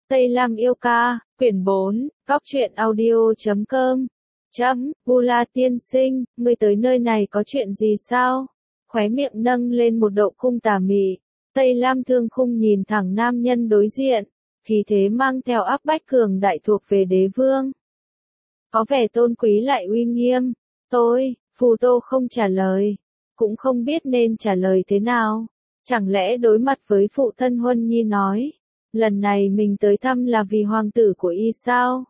Tây Lam yêu ca, quyển 4, góc truyện audio.com. Gula tiên sinh, ngươi tới nơi này có chuyện gì sao? Khóe miệng nâng lên một độ cung tà mị. Tây Lam Thương Khung nhìn thẳng nam nhân đối diện, khí thế mang theo áp bách cường đại thuộc về đế vương. Có vẻ tôn quý lại uy nghiêm. Phù Tô không trả lời, cũng không biết nên trả lời thế nào. Chẳng lẽ đối mặt với phụ thân Huân Nhi nói, lần này mình tới thăm là vì hoàng tử của y sao?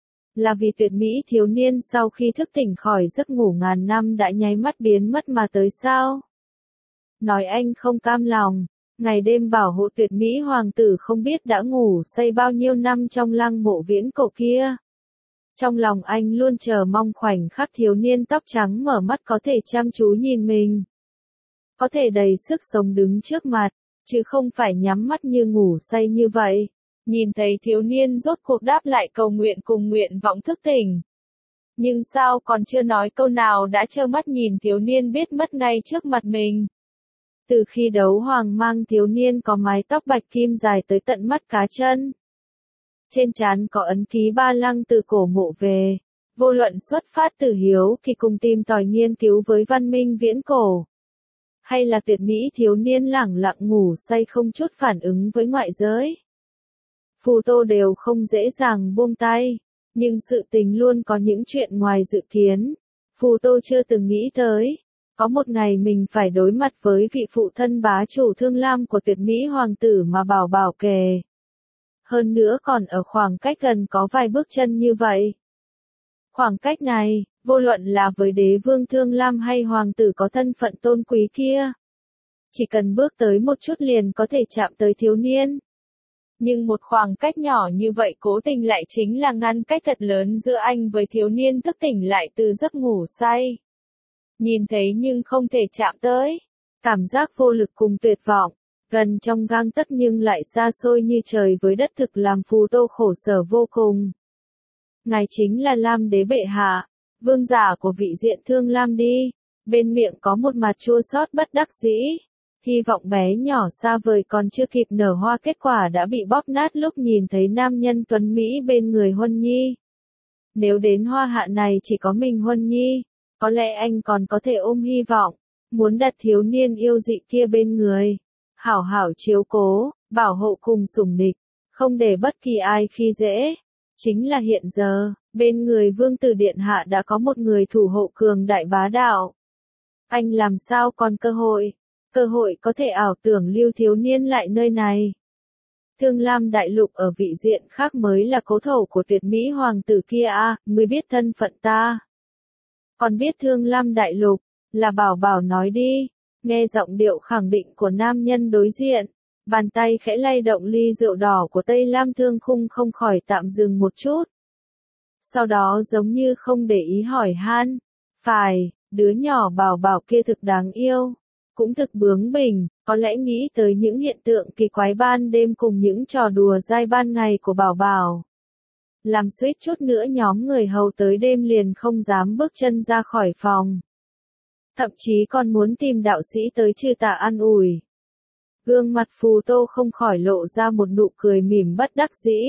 Là vì tuyệt mỹ thiếu niên sau khi thức tỉnh khỏi giấc ngủ ngàn năm đã nháy mắt biến mất mà tới sao? Nói anh không cam lòng, ngày đêm bảo hộ tuyệt mỹ hoàng tử không biết đã ngủ say bao nhiêu năm trong lăng mộ viễn cổ kia. Trong lòng anh luôn chờ mong khoảnh khắc thiếu niên tóc trắng mở mắt có thể chăm chú nhìn mình. Có thể đầy sức sống đứng trước mặt, chứ không phải nhắm mắt như ngủ say như vậy. Nhìn thấy thiếu niên rốt cuộc đáp lại cầu nguyện cùng nguyện vọng thức tỉnh. Nhưng sao còn chưa nói câu nào đã trơ mắt nhìn thiếu niên biết mất ngay trước mặt mình. Từ khi đấu hoàng mang thiếu niên có mái tóc bạch kim dài tới tận mắt cá chân. Trên trán có ấn ký ba lăng từ cổ mộ về. Vô luận xuất phát từ hiếu kỳ cùng tìm tòi nghiên cứu với văn minh viễn cổ. Hay là tuyệt mỹ thiếu niên lẳng lặng ngủ say không chút phản ứng với ngoại giới. Phù Tô đều không dễ dàng buông tay, nhưng sự tình luôn có những chuyện ngoài dự kiến. Phù Tô chưa từng nghĩ tới, có một ngày mình phải đối mặt với vị phụ thân bá chủ Thương Lam của tuyệt mỹ hoàng tử mà bảo bảo kề. Hơn nữa còn ở khoảng cách gần có vài bước chân như vậy. Khoảng cách này, vô luận là với đế vương Thương Lam hay hoàng tử có thân phận tôn quý kia. Chỉ cần bước tới một chút liền có thể chạm tới thiếu niên. Nhưng một khoảng cách nhỏ như vậy cố tình lại chính là ngăn cách thật lớn giữa anh với thiếu niên thức tỉnh lại từ giấc ngủ say. Nhìn thấy nhưng không thể chạm tới. Cảm giác vô lực cùng tuyệt vọng, gần trong gang tấc nhưng lại xa xôi như trời với đất thực làm Phù Tô khổ sở vô cùng. Ngài chính là Lam đế bệ hạ, vương giả của vị diện Thương Lam đi. Bên miệng có một mặt chua xót bất đắc dĩ. Hy vọng bé nhỏ xa vời còn chưa kịp nở hoa kết quả đã bị bóp nát lúc nhìn thấy nam nhân tuấn Mỹ bên người Huân Nhi. Nếu đến hoa hạ này chỉ có mình Huân Nhi, có lẽ anh còn có thể ôm hy vọng, muốn đặt thiếu niên yêu dị kia bên người. Hảo hảo chiếu cố, bảo hộ cùng sủng địch, không để bất kỳ ai khi dễ. Chính là hiện giờ, bên người vương tử điện hạ đã có một người thủ hộ cường đại bá đạo. Anh làm sao còn cơ hội có thể ảo tưởng lưu thiếu niên lại nơi này. Thương Lam đại lục ở vị diện khác mới là cố thổ của tuyệt mỹ hoàng tử kia à, ngươi biết thân phận ta. Còn biết Thương Lam đại lục, là bảo bảo nói đi, nghe giọng điệu khẳng định của nam nhân đối diện. Bàn tay khẽ lay động ly rượu đỏ của Tây Lam Thương Khung không khỏi tạm dừng một chút. Sau đó giống như không để ý hỏi han, phải, đứa nhỏ bảo bảo kia thực đáng yêu. Cũng thực bướng bỉnh, có lẽ nghĩ tới những hiện tượng kỳ quái ban đêm cùng những trò đùa dai ban ngày của bảo bảo. Làm suýt chút nữa nhóm người hầu tới đêm liền không dám bước chân ra khỏi phòng. Thậm chí còn muốn tìm đạo sĩ tới trừ tà an ủi. Gương mặt Phù Tô không khỏi lộ ra một nụ cười mỉm bất đắc dĩ.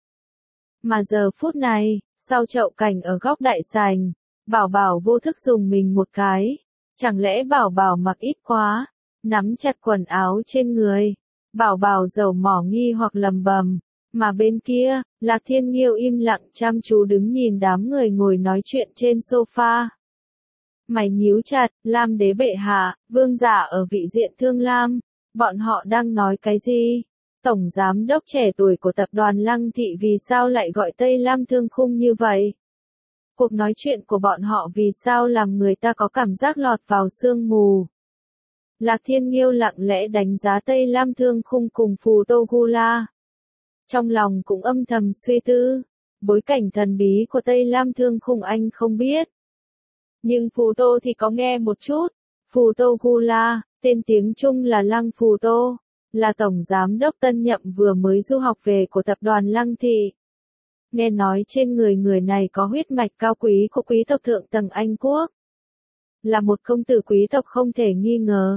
Mà giờ phút này, sau chậu cảnh ở góc đại sảnh, bảo bảo vô thức dùng mình một cái. Chẳng lẽ bảo bảo mặc ít quá, nắm chặt quần áo trên người, bảo bảo dầu mỏ nghi hoặc lầm bầm, mà bên kia, Lạc Thiên Nghiêu im lặng chăm chú đứng nhìn đám người ngồi nói chuyện trên sofa. Mày nhíu chặt, Lam đế bệ hạ, vương giả ở vị diện Thương Lam, bọn họ đang nói cái gì? Tổng giám đốc trẻ tuổi của tập đoàn Lăng Thị vì sao lại gọi Tây Lam Thương Khung như vậy? Cuộc nói chuyện của bọn họ vì sao làm người ta có cảm giác lọt vào sương mù. Lạc Thiên Nghiêu lặng lẽ đánh giá Tây Lam Thương Khung cùng Phù Tô Gula. Trong lòng cũng âm thầm suy tư, bối cảnh thần bí của Tây Lam Thương Khung anh không biết. Nhưng Phù Tô thì có nghe một chút. Phù Tô Gula, tên tiếng Trung là Lăng Phù Tô, là tổng giám đốc tân nhậm vừa mới du học về của tập đoàn Lăng Thị. Nghe nói trên người này có huyết mạch cao quý của quý tộc thượng tầng Anh Quốc. Là một công tử quý tộc không thể nghi ngờ.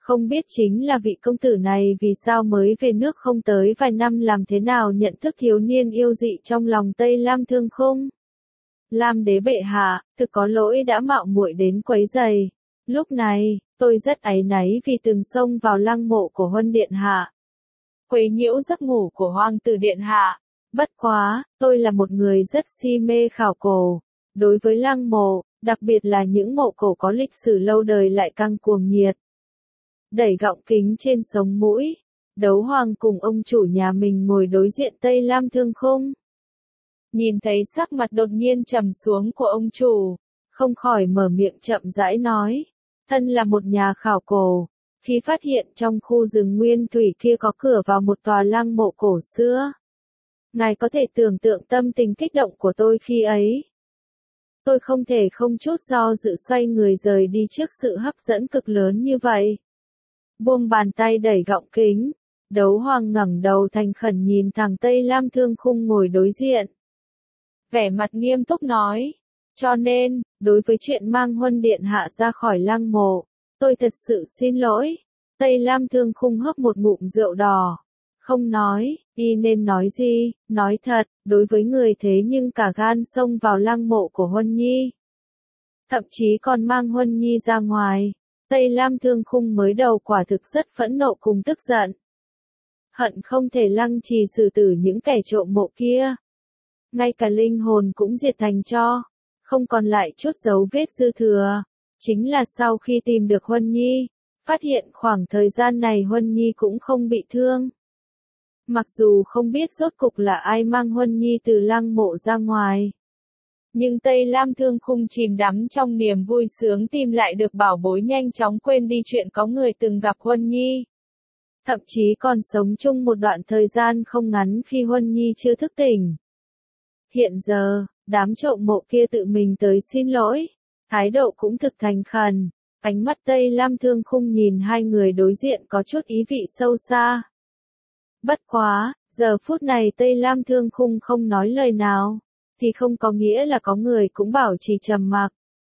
Không biết chính là vị công tử này vì sao mới về nước không tới vài năm làm thế nào nhận thức thiếu niên yêu dị trong lòng Tây Lam Thương Khung. Lam đế bệ hạ, thực có lỗi đã mạo muội đến quấy rầy. Lúc này, tôi rất áy náy vì từng xông vào lăng mộ của Huân Điện Hạ. Quấy nhiễu giấc ngủ của Hoàng tử Điện Hạ. Bất quá, tôi là một người rất si mê khảo cổ. Đối với lăng mộ, đặc biệt là những mộ cổ có lịch sử lâu đời lại càng cuồng nhiệt. Đẩy gọng kính trên sống mũi, Đấu Hoàng cùng ông chủ nhà mình ngồi đối diện Tây Lam Thương Khung. Nhìn thấy sắc mặt đột nhiên trầm xuống của ông chủ, không khỏi mở miệng chậm rãi nói. Thân là một nhà khảo cổ, khi phát hiện trong khu rừng nguyên thủy kia có cửa vào một tòa lăng mộ cổ xưa. Ngài có thể tưởng tượng tâm tình kích động của tôi khi ấy. Tôi không thể không chút do dự xoay người rời đi trước sự hấp dẫn cực lớn như vậy. Buông bàn tay đẩy gọng kính, Đấu Hoàng ngẩng đầu thành khẩn nhìn thẳng Tây Lam Thương Khung ngồi đối diện. Vẻ mặt nghiêm túc nói, cho nên, đối với chuyện mang Huân Điện Hạ ra khỏi lăng mộ, tôi thật sự xin lỗi. Tây Lam Thương Khung hớp một ngụm rượu đỏ. Không nói, y nên nói gì, nói thật, đối với người thế nhưng cả gan xông vào lăng mộ của Huân Nhi. Thậm chí còn mang Huân Nhi ra ngoài. Tây Lam Thương Khung mới đầu quả thực rất phẫn nộ cùng tức giận. Hận không thể lăng trì xử tử những kẻ trộm mộ kia. Ngay cả linh hồn cũng diệt thành tro, không còn lại chút dấu vết dư thừa. Chính là sau khi tìm được Huân Nhi, phát hiện khoảng thời gian này Huân Nhi cũng không bị thương. Mặc dù không biết rốt cục là ai mang Huân Nhi từ lăng mộ ra ngoài. Nhưng Tây Lam Thương Khung chìm đắm trong niềm vui sướng tìm lại được bảo bối, nhanh chóng quên đi chuyện có người từng gặp Huân Nhi. Thậm chí còn sống chung một đoạn thời gian không ngắn khi Huân Nhi chưa thức tỉnh. Hiện giờ, đám trộm mộ kia tự mình tới xin lỗi, thái độ cũng thực thành khẩn. Ánh mắt Tây Lam Thương Khung nhìn hai người đối diện có chút ý vị sâu xa. Bất quá, giờ phút này Tây Lam Thương Khung không nói lời nào, thì không có nghĩa là có người cũng bảo trì trầm mặc.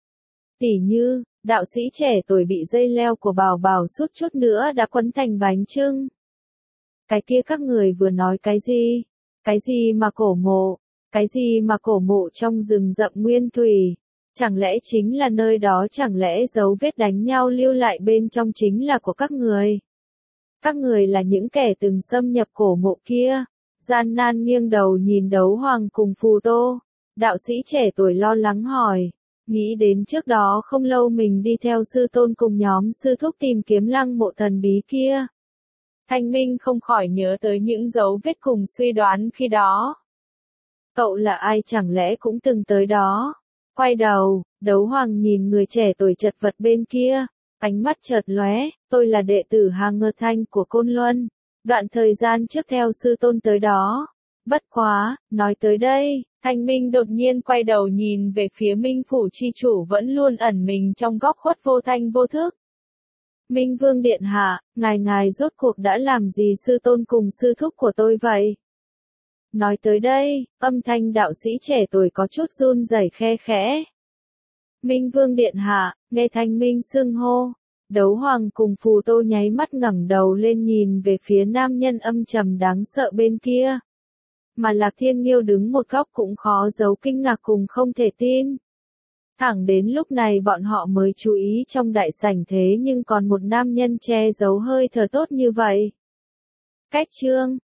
Tỉ như, đạo sĩ trẻ tuổi bị dây leo của Bảo Bảo suốt chút nữa đã quấn thành bánh chưng. Cái kia các người vừa nói cái gì? Cái gì mà cổ mộ? Cái gì mà cổ mộ trong rừng rậm nguyên thủy? Chẳng lẽ chính là nơi đó, chẳng lẽ dấu vết đánh nhau lưu lại bên trong chính là của các người? Các người là những kẻ từng xâm nhập cổ mộ kia. Gian nan nghiêng đầu nhìn Đấu Hoàng cùng Phù Tô. Đạo sĩ trẻ tuổi lo lắng hỏi. Nghĩ đến trước đó không lâu mình đi theo sư tôn cùng nhóm sư thúc tìm kiếm lăng mộ thần bí kia. Thanh Minh không khỏi nhớ tới những dấu vết cùng suy đoán khi đó. Cậu là ai, chẳng lẽ cũng từng tới đó? Quay đầu, Đấu Hoàng nhìn người trẻ tuổi chật vật bên kia, ánh mắt chợt lóe, tôi là đệ tử Hà Ngơ Thanh của Côn Luân, đoạn thời gian trước theo sư tôn tới đó. Bất quá, nói tới đây, Thanh Minh đột nhiên quay đầu nhìn về phía Minh Phủ chi chủ vẫn luôn ẩn mình trong góc khuất vô thanh vô thức. Minh Vương Điện Hạ, ngài rốt cuộc đã làm gì sư tôn cùng sư thúc của tôi vậy? Nói tới đây, âm thanh đạo sĩ trẻ tuổi có chút run rẩy khe khẽ. Minh Vương Điện Hạ, nghe Thanh Minh xưng hô. Đấu Hoàng cùng Phù Tô nháy mắt ngẩng đầu lên nhìn về phía nam nhân âm trầm đáng sợ bên kia. Mà Lạc Thiên Nghiêu đứng một góc cũng khó giấu kinh ngạc cùng không thể tin. Thẳng đến lúc này bọn họ mới chú ý trong đại sảnh thế nhưng còn một nam nhân che giấu hơi thở tốt như vậy. Cách chương